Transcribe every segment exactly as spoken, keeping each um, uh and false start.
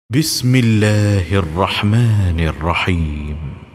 بسم الله الرحمن الرحيم.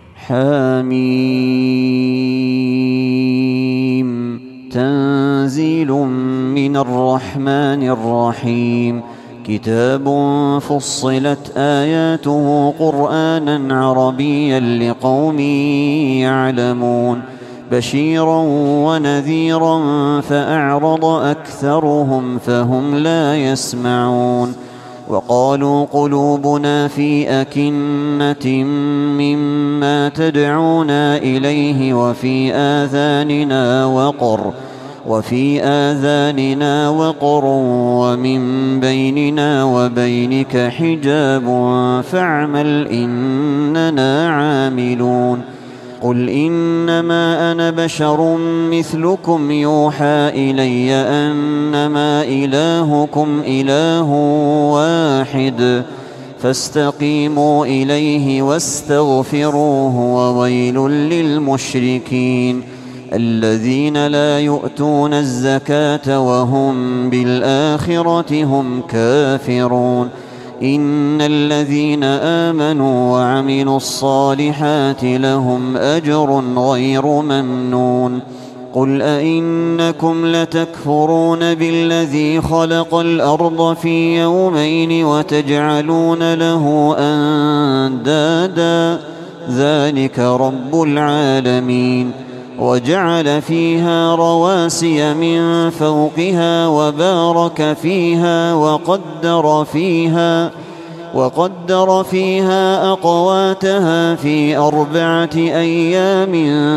حميم. تنزيل من الرحمن الرحيم. كتاب فصلت آياته قرآنا عربيا لقوم يعلمون بشيرا ونذيرا فأعرض أكثرهم فهم لا يسمعون. وقالوا قلوبنا في أكنة مما تدعونا إليه وفي آذاننا وقر وفي آذاننا وقر ومن بيننا وبينك حجاب فاعمل إننا عاملون. قل إنما أنا بشر مثلكم يوحى إلي أنما إلهكم إله واحد فاستقيموا إليه واستغفروه وويل للمشركين الذين لا يؤتون الزكاة وهم بالآخرة هم كافرون. إن الذين آمنوا وعملوا الصالحات لهم أجر غير ممنون. قل أئنكم لتكفرون بالذي خلق الأرض في يومين وتجعلون له أندادا ذلك رب العالمين. وجعل فيها رواسي من فوقها وبارك فيها وقدر فيها وقدر فيها أقواتها في أربعة أيام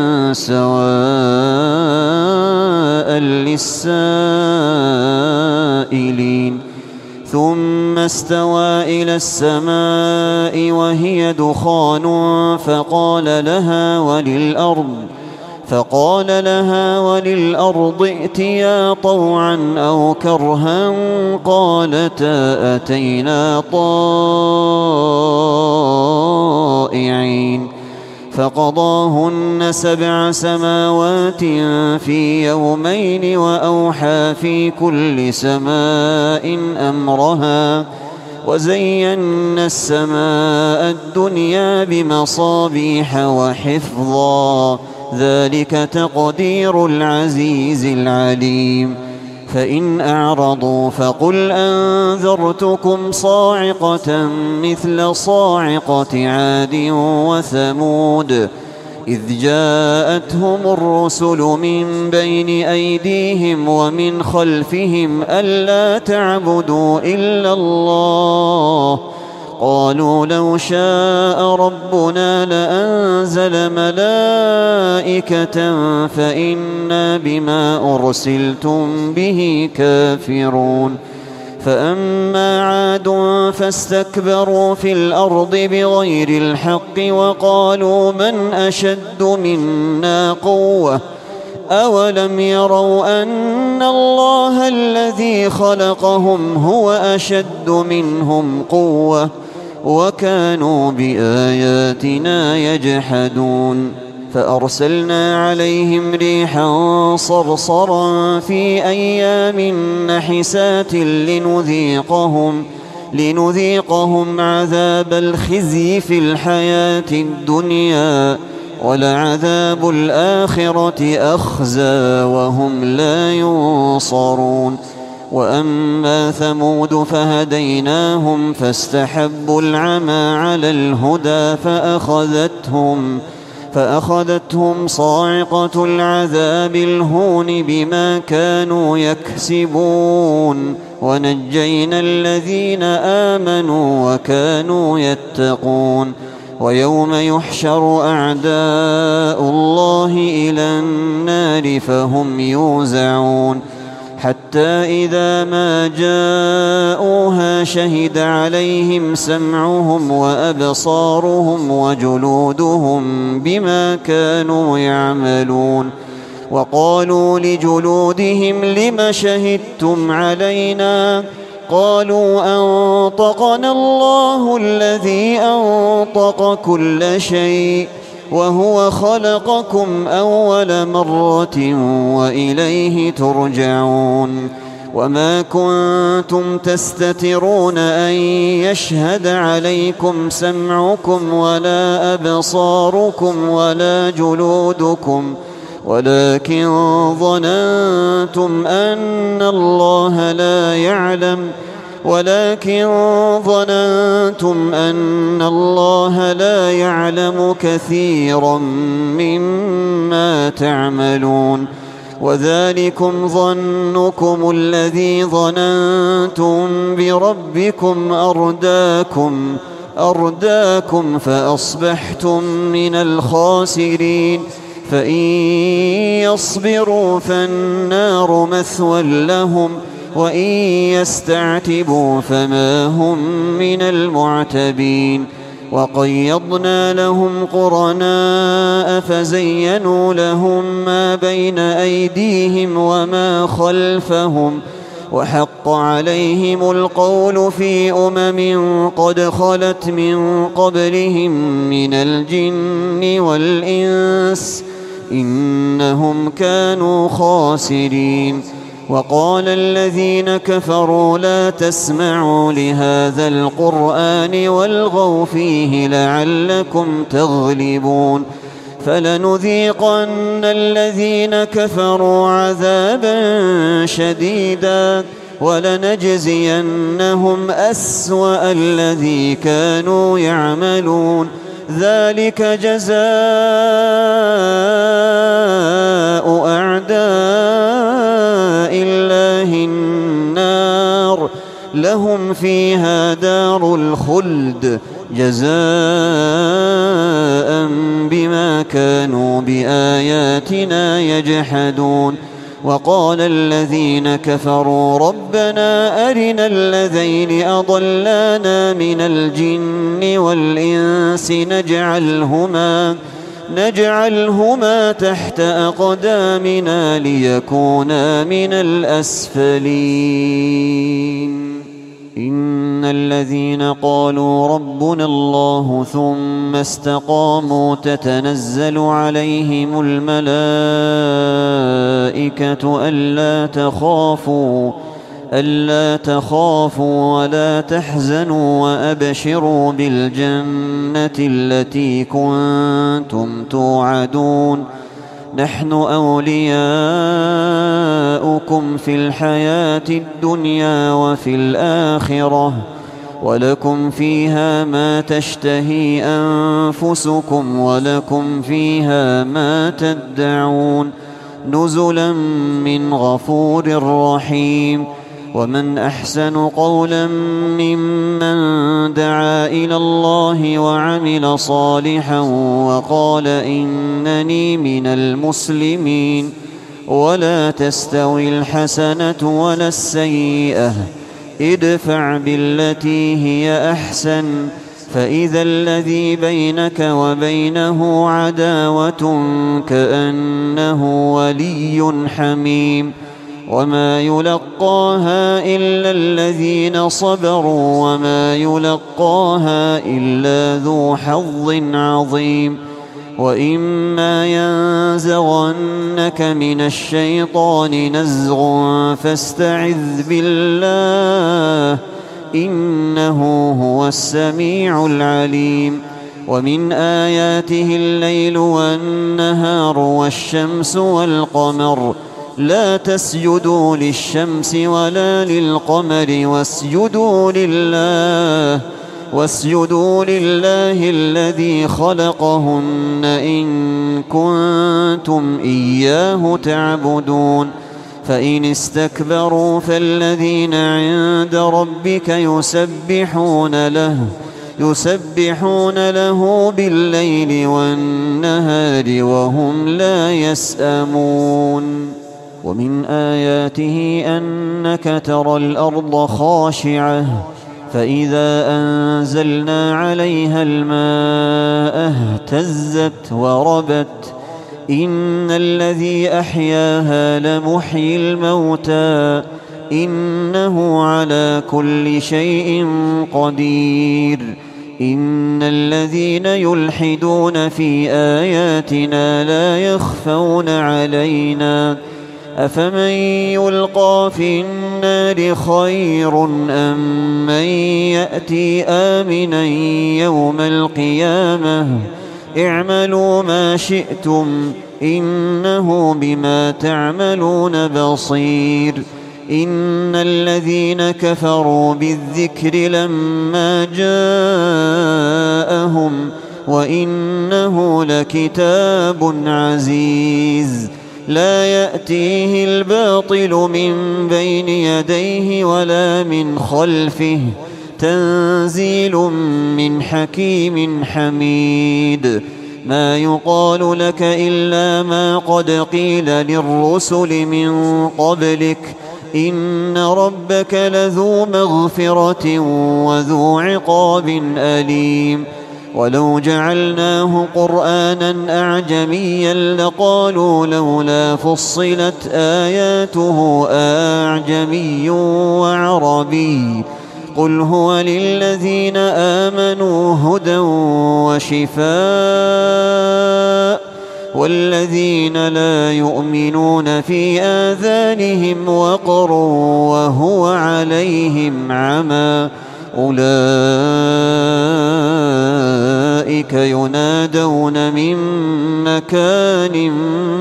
سواء للسائلين. ثم استوى إلى السماء وهي دخان فقال لها وللأرض فقال لها وللأرض ائتيا طوعا أو كرها قالتا أتينا طائعين. فقضاهن سبع سماوات في يومين وأوحى في كل سماء أمرها وزينا السماء الدنيا بمصابيح وحفظا ذلك تقدير العزيز العليم. فإن أعرضوا فقل أنذرتكم صاعقة مثل صاعقة عاد وثمود إذ جاءتهم الرسل من بين أيديهم ومن خلفهم ألا تعبدوا إلا الله قالوا لو شاء ربنا لأنزل ملائكة فإنا بما أرسلتم به كافرون. فأما عاد فاستكبروا في الأرض بغير الحق وقالوا من أشد منا قوة أولم يروا أن الله الذي خلقهم هو أشد منهم قوة وكانوا بآياتنا يجحدون. فأرسلنا عليهم ريحا صرصرا في أيام نحسات لنذيقهم لنذيقهم عذاب الخزي في الحياة الدنيا ولعذاب الآخرة أخزى وهم لا ينصرون. وأما ثمود فهديناهم فاستحبوا العمى على الهدى فأخذتهم فأخذتهم صاعقة العذاب الهون بما كانوا يكسبون ونجينا الذين آمنوا وكانوا يتقون. ويوم يحشر أعداء الله إلى النار فهم يوزعون حتى إذا ما جاءوها شهد عليهم سمعهم وأبصارهم وجلودهم بما كانوا يعملون. وقالوا لجلودهم لم شهدتم علينا قالوا أنطقنا الله الذي أنطق كل شيء وهو خلقكم أول مرة وإليه ترجعون. وما كنتم تستترون أن يشهد عليكم سمعكم ولا أبصاركم ولا جلودكم ولكن ظننتم أن الله لا يعلم ولكن ظننتم أن الله لا يعلم كثيرا مما تعملون وذلكم ظنكم الذي ظننتم بربكم أرداكم أرداكم فأصبحتم من الخاسرين فإن يصبروا فالنار مثوى لهم وإن يستعتبوا فما هم من المعتبين وقيضنا لهم قرناء فزينوا لهم ما بين أيديهم وما خلفهم وحق عليهم القول في أمم قد خلت من قبلهم من الجن والإنس إنهم كانوا خاسرين وقال الذين كفروا لا تسمعوا لهذا القرآن والغوا فيه لعلكم تغلبون فلنذيقن الذين كفروا عذابا شديدا ولنجزينهم أسوأ الذي كانوا يعملون ذلك جزاء أعداء الله النار لهم فيها دار الخلد جزاء بما كانوا بآياتنا يجحدون وقال الذين كفروا ربنا أرنا الذين أضلانا من الجن والإنس نجعلهما نجعلهما تحت أقدامنا ليكونا من الأسفلين إن الذين قالوا ربنا الله ثم استقاموا تتنزل عليهم الملائكة ألا تخافوا ألا تخافوا ولا تحزنوا وأبشروا بالجنة التي كنتم توعدون نحن أولياؤكم في الحياة الدنيا وفي الآخرة ولكم فيها ما تشتهي أنفسكم ولكم فيها ما تدعون نزلا من غفور رحيم ومن أحسن قولا ممن دعا إلى الله وعمل صالحا وقال إنني من المسلمين ولا تستوي الحسنة ولا السيئة ادفع بالتي هي أحسن فإذا الذي بينك وبينه عداوة كأنه ولي حميم وما يلقاها إلا الذين صبروا وما يلقاها إلا ذو حظ عظيم وإما ينزغنك من الشيطان نزغ فاستعذ بالله إنه هو السميع العليم ومن آياته الليل والنهار والشمس والقمر لا تسجدوا للشمس ولا للقمر واسجدوا لله واسجدوا لله الذي خلقهن إن كنتم إياه تعبدون فإن استكبروا فالذين عند ربك يسبحون له يسبحون له بالليل والنهار وهم لا يسأمون ومن آياته أنك ترى الأرض خاشعة فإذا أنزلنا عليها الماء اهتزت وربت إن الذي أحياها لمحيي الموتى إنه على كل شيء قدير إن الذين يلحدون في آياتنا لا يخفون علينا أفمن يلقى في النار خير أم من يأتي آمنا يوم القيامة اعملوا ما شئتم إنه بما تعملون بصير إن الذين كفروا بالذكر لما جاءهم وإنه لكتاب عزيز لا يأتيه الباطل من بين يديه ولا من خلفه تنزيل من حكيم حميد ما يقال لك إلا ما قد قيل للرسل من قبلك إن ربك لذو مغفرة وذو عقاب أليم ولو جعلناه قرآنا أعجميا لقالوا لولا فصلت آياته أعجمي وعربي قل هو للذين آمنوا هدى وشفاء والذين لا يؤمنون في آذانهم وقر وهو عليهم عمى أولئك ينادون من مكان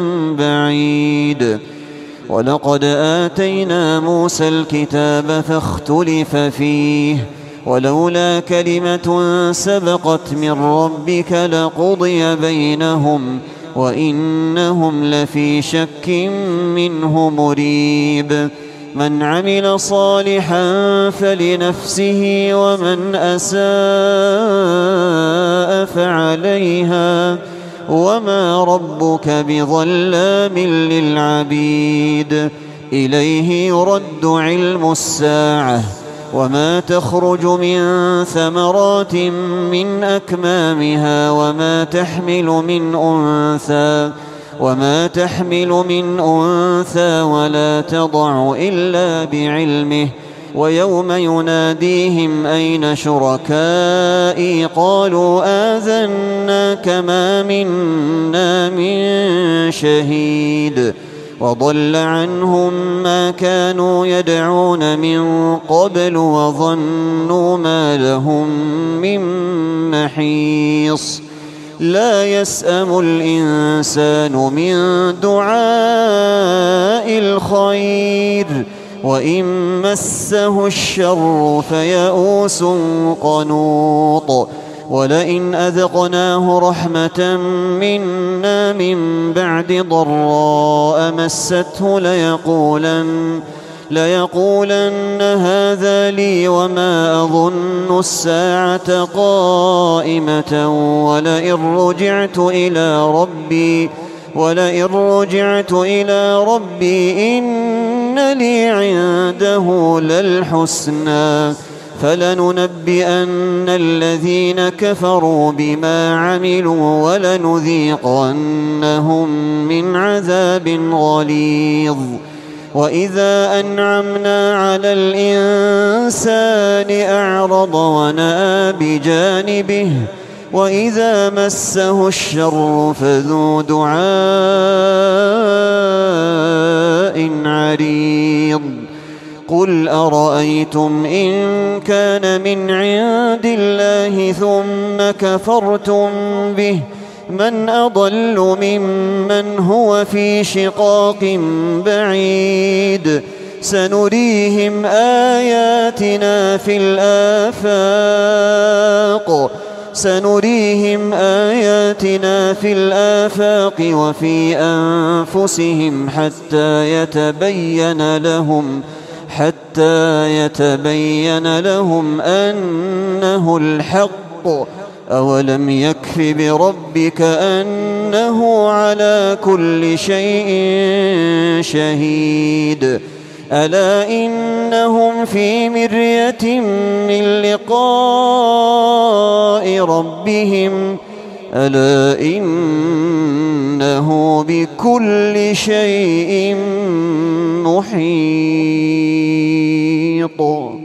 بعيد ولقد آتينا موسى الكتاب فاختلف فيه ولولا كلمة سبقت من ربك لقضي بينهم وإنهم لفي شك منه مريب من عمل صالحا فلنفسه ومن أساء فعليها وما ربك بظلام للعبيد إليه يرد علم الساعة وما تخرج من ثمرات من أكمامها وما تحمل من أنثى وما تحمل من أنثى ولا تضع إلا بعلمه ويوم يناديهم أين شركائي قالوا آذناك ما منا من شهيد وضل عنهم ما كانوا يدعون من قبل وظنوا ما لهم من محيص لا يسأم الإنسان من دعاء الخير وإن مسه الشر فيئوس قنوط ولئن أذقناه رحمة منا من بعد ضراء مسته ليقولن ليقولن هذا لي وما أظن الساعة قائمة ولئن رجعت إلى ربي ولئن رجعت إلى ربي إن لي عنده للحسنى فلننبئن الذين كفروا بما عملوا ولنذيقنهم من عذاب غليظ وإذا أنعمنا على الإنسان أعرض ونأى بجانبه وإذا مسه الشر فذو دعاء عريض قل أرأيتم إن كان من عند الله ثم كفرتم به من أضل ممن هو في شقاق بعيد سنريهم آياتنا في الآفاق سنريهم آياتنا في الآفاق وفي أنفسهم حتى يتبين لهم حتى يتبين لهم أنه الحق أولم يكف بربك أنه على كل شيء شهيد ألا إنهم في مرية من لقاء ربهم ألا إنه بكل شيء محيط